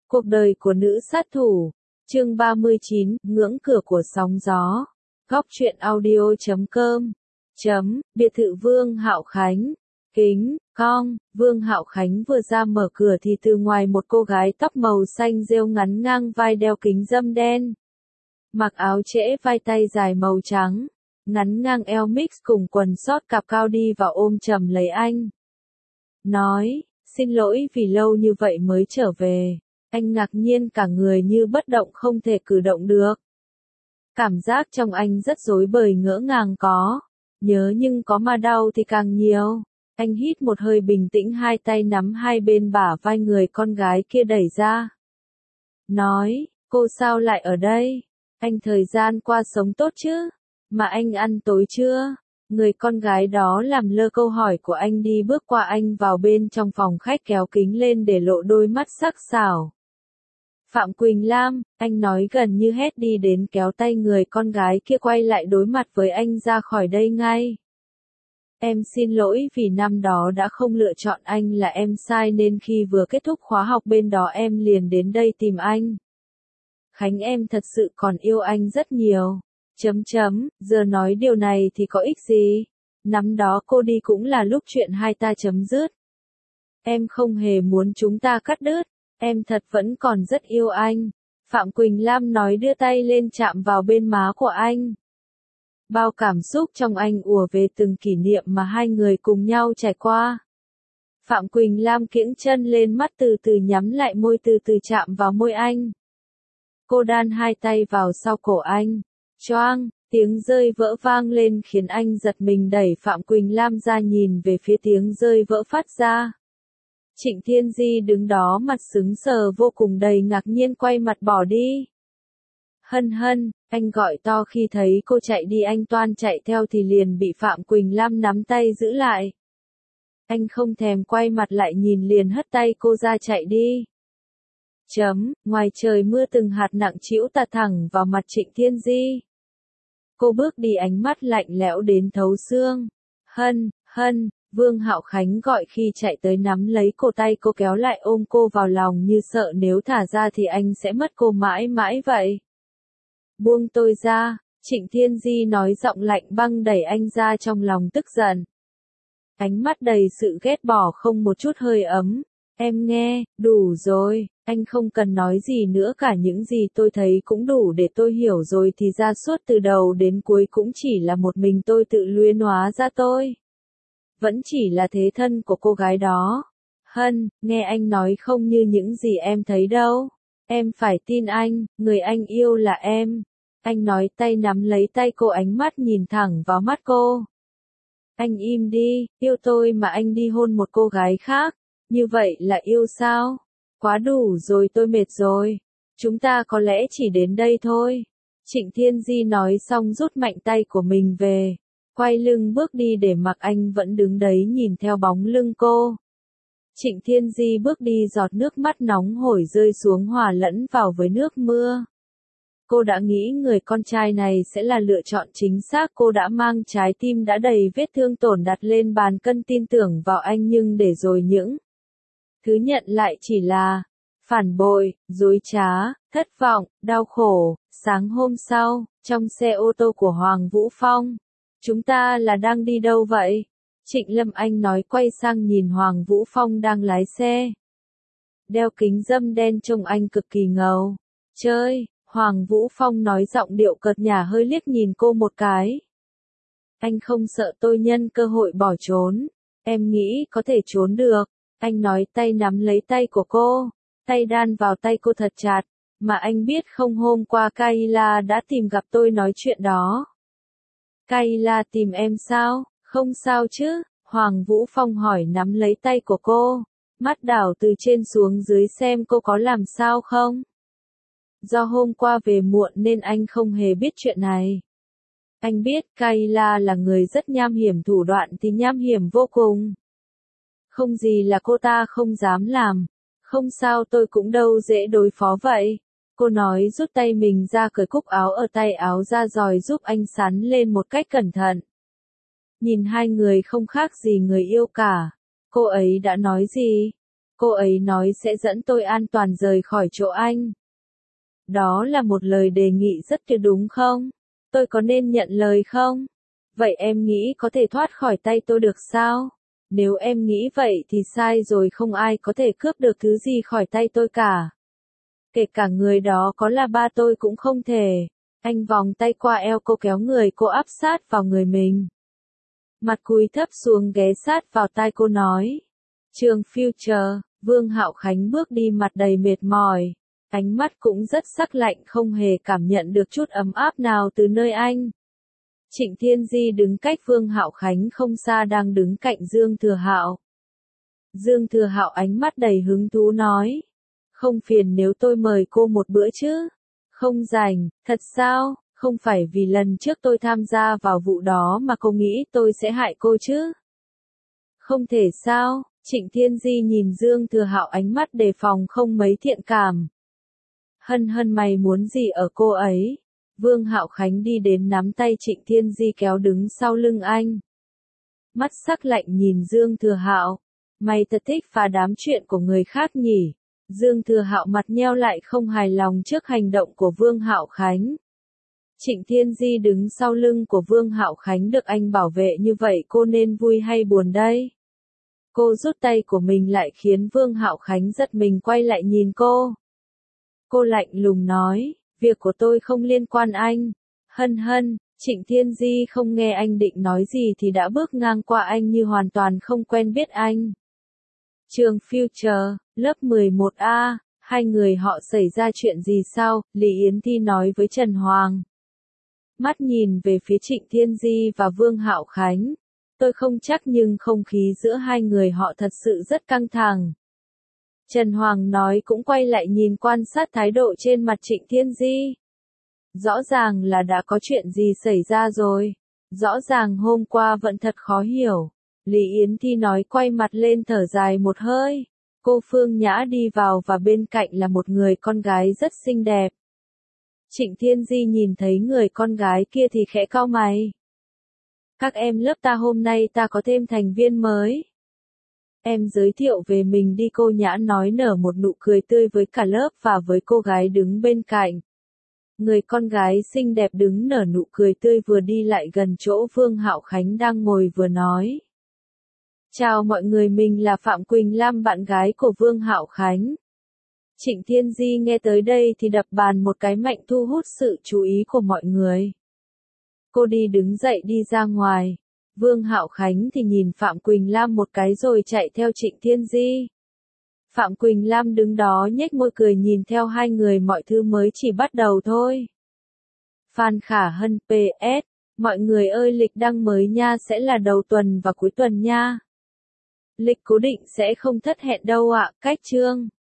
Cuộc đời của nữ sát thủ. Chương 39, ngưỡng cửa của sóng gió. Góc truyện audio.com. Biệt thự Vương Hạo Khánh. Kính, cong, Vương Hạo Khánh vừa ra mở cửa thì từ ngoài một cô gái tóc màu xanh rêu ngắn ngang vai đeo kính râm đen. Mặc áo trễ vai tay dài màu trắng, ngắn ngang eo mix cùng quần short cạp cao đi vào ôm chầm lấy anh. Nói, xin lỗi vì lâu như vậy mới trở về. Anh ngạc nhiên cả người như bất động không thể cử động được. Cảm giác trong anh rất rối bời ngỡ ngàng có. Nhớ nhưng có mà đau thì càng nhiều. Anh hít một hơi bình tĩnh, hai tay nắm hai bên bả vai người con gái kia đẩy ra. Nói, cô sao lại ở đây? Anh thời gian qua sống tốt chứ? Mà anh ăn tối chưa? Người con gái đó làm lơ câu hỏi của anh đi bước qua anh vào bên trong phòng khách kéo kính lên để lộ đôi mắt sắc sảo. Phạm Quỳnh Lam, anh nói gần như hét đi đến kéo tay người con gái kia quay lại đối mặt với anh ra khỏi đây ngay. Em xin lỗi vì năm đó đã không lựa chọn anh, là em sai nên khi vừa kết thúc khóa học bên đó em liền đến đây tìm anh. Khánh, em thật sự còn yêu anh rất nhiều. Giờ nói điều này thì có ích gì? Năm đó cô đi cũng là lúc chuyện hai ta chấm dứt. Em không hề muốn chúng ta cắt đứt. Em thật vẫn còn rất yêu anh. Phạm Quỳnh Lam nói, đưa tay lên chạm vào bên má của anh. Bao cảm xúc trong anh ùa về, từng kỷ niệm mà hai người cùng nhau trải qua. Phạm Quỳnh Lam kiễng chân lên, mắt từ từ nhắm lại, môi từ từ chạm vào môi anh. Cô đan hai tay vào sau cổ anh. Choang, tiếng rơi vỡ vang lên khiến anh giật mình, đẩy Phạm Quỳnh Lam ra nhìn về phía tiếng rơi vỡ phát ra. Trịnh Thiên Di đứng đó mặt sững sờ vô cùng, đầy ngạc nhiên quay mặt bỏ đi. Hân Hân, anh gọi to khi thấy cô chạy đi, anh toan chạy theo thì liền bị Phạm Quỳnh Lam nắm tay giữ lại. Anh không thèm quay mặt lại nhìn, liền hất tay cô ra chạy đi. Ngoài trời mưa từng hạt nặng trĩu tạt thẳng vào mặt Trịnh Thiên Di. Cô bước đi ánh mắt lạnh lẽo đến thấu xương. Hân, Vương Hạo Khánh gọi khi chạy tới, nắm lấy cổ tay cô kéo lại ôm cô vào lòng như sợ nếu thả ra thì anh sẽ mất cô mãi mãi vậy. Buông tôi ra, Trịnh Thiên Di nói giọng lạnh băng, đẩy anh ra trong lòng tức giận. Ánh mắt đầy sự ghét bỏ, không một chút hơi ấm. Em nghe, đủ rồi, anh không cần nói gì nữa cả, những gì tôi thấy cũng đủ để tôi hiểu rồi, thì ra suốt từ đầu đến cuối cũng chỉ là một mình tôi tự luyến hóa ra tôi. Vẫn chỉ là thế thân của cô gái đó. Hân, nghe anh nói không như những gì em thấy đâu. Em phải tin anh, người anh yêu là em. Anh nói, tay nắm lấy tay cô, ánh mắt nhìn thẳng vào mắt cô. Anh im đi, yêu tôi mà anh đi hôn một cô gái khác. Như vậy là yêu sao? Quá đủ rồi, tôi mệt rồi. Chúng ta có lẽ chỉ đến đây thôi. Trịnh Thiên Di nói xong rút mạnh tay của mình về. Quay lưng bước đi để mặc anh vẫn đứng đấy nhìn theo bóng lưng cô. Trịnh Thiên Di bước đi, giọt nước mắt nóng hổi rơi xuống hòa lẫn vào với nước mưa. Cô đã nghĩ người con trai này sẽ là lựa chọn chính xác, cô đã mang trái tim đã đầy vết thương tổn đặt lên bàn cân, tin tưởng vào anh, nhưng để rồi những thứ nhận lại chỉ là phản bội, dối trá, thất vọng, đau khổ. Sáng hôm sau, trong xe ô tô của Hoàng Vũ Phong. Chúng ta là đang đi đâu vậy? Trịnh Lâm Anh nói, quay sang nhìn Hoàng Vũ Phong đang lái xe. Đeo kính râm đen trông anh cực kỳ ngầu. Chơi, Hoàng Vũ Phong nói giọng điệu cợt nhả, hơi liếc nhìn cô một cái. Anh không sợ tôi nhân cơ hội bỏ trốn? Em nghĩ có thể trốn được. Anh nói, tay nắm lấy tay của cô. Tay đan vào tay cô thật chặt. Mà anh biết không, hôm qua Kayla đã tìm gặp tôi nói chuyện đó. Kayla tìm em sao? Không sao chứ? Hoàng Vũ Phong hỏi, nắm lấy tay của cô. Mắt đảo từ trên xuống dưới xem cô có làm sao không. Do hôm qua về muộn nên anh không hề biết chuyện này. Anh biết Kayla là người rất nham hiểm, thủ đoạn thì nham hiểm vô cùng. Không gì là cô ta không dám làm. Không sao, tôi cũng đâu dễ đối phó vậy. Cô nói, rút tay mình ra, cởi cúc áo ở tay áo ra rồi giúp anh sắn lên một cách cẩn thận. Nhìn hai người không khác gì người yêu cả. Cô ấy đã nói gì? Cô ấy nói sẽ dẫn tôi an toàn rời khỏi chỗ anh. Đó là một lời đề nghị rất tuyệt đúng không? Tôi có nên nhận lời không? Vậy em nghĩ có thể thoát khỏi tay tôi được sao? Nếu em nghĩ vậy thì sai rồi, không ai có thể cướp được thứ gì khỏi tay tôi cả. Kể cả người đó có là ba tôi cũng không thể. Anh vòng tay qua eo cô, kéo người cô áp sát vào người mình. Mặt cúi thấp xuống ghé sát vào tai cô nói. Trường Future, Vương Hạo Khánh bước đi mặt đầy mệt mỏi. Ánh mắt cũng rất sắc lạnh, không hề cảm nhận được chút ấm áp nào từ nơi anh. Trịnh Thiên Di đứng cách Vương Hạo Khánh không xa, đang đứng cạnh Dương Thừa Hạo. Dương Thừa Hạo ánh mắt đầy hứng thú nói. Không phiền nếu tôi mời cô một bữa chứ? Không rảnh, thật sao? Không phải vì lần trước tôi tham gia vào vụ đó mà cô nghĩ tôi sẽ hại cô chứ? Không thể sao? Trịnh Thiên Di nhìn Dương Thừa Hạo ánh mắt đề phòng không mấy thiện cảm. Hân hân, mày muốn gì ở cô ấy? Vương Hạo Khánh đi đến nắm tay Trịnh Thiên Di kéo đứng sau lưng anh. Mắt sắc lạnh nhìn Dương Thừa Hạo. Mày thật thích phá đám chuyện của người khác nhỉ? Dương Thừa Hạo mặt nheo lại, không hài lòng trước hành động của Vương Hạo Khánh. Trịnh Thiên Di đứng sau lưng của Vương Hạo Khánh, được anh bảo vệ như vậy cô nên vui hay buồn đây? Cô rút tay của mình lại khiến Vương Hạo Khánh giật mình quay lại nhìn cô. Cô lạnh lùng nói, việc của tôi không liên quan anh. Hân hân, Trịnh Thiên Di không nghe anh định nói gì thì đã bước ngang qua anh như hoàn toàn không quen biết anh. Trường Future, lớp 11A, hai người họ xảy ra chuyện gì sao? Lý Yến Thi nói với Trần Hoàng. Mắt nhìn về phía Trịnh Thiên Di và Vương Hạo Khánh. Tôi không chắc nhưng không khí giữa hai người họ thật sự rất căng thẳng. Trần Hoàng nói, cũng quay lại nhìn quan sát thái độ trên mặt Trịnh Thiên Di. Rõ ràng là đã có chuyện gì xảy ra rồi. Rõ ràng hôm qua vẫn thật khó hiểu. Lý Yến Thi nói, quay mặt lên thở dài một hơi. Cô Phương Nhã đi vào và bên cạnh là một người con gái rất xinh đẹp. Trịnh Thiên Di nhìn thấy người con gái kia thì khẽ cau mày. Các em lớp ta hôm nay ta có thêm thành viên mới. Em giới thiệu về mình đi, cô Nhã nói, nở một nụ cười tươi với cả lớp và với cô gái đứng bên cạnh. Người con gái xinh đẹp đứng nở nụ cười tươi vừa đi lại gần chỗ Vương Hạo Khánh đang ngồi vừa nói. Chào mọi người, mình là Phạm Quỳnh Lam, bạn gái của Vương Hạo Khánh. Trịnh Thiên Di nghe tới đây thì đập bàn một cái mạnh, thu hút sự chú ý của mọi người. Cô đi đứng dậy đi ra ngoài. Vương Hạo Khánh thì nhìn Phạm Quỳnh Lam một cái rồi chạy theo Trịnh Thiên Di. Phạm Quỳnh Lam đứng đó nhếch môi cười nhìn theo hai người, mọi thứ mới chỉ bắt đầu thôi. Phan Khả Hân PS, mọi người ơi, lịch đăng mới nha sẽ là đầu tuần và cuối tuần nha. Lịch cố định sẽ không thất hẹn đâu ạ, cách chương.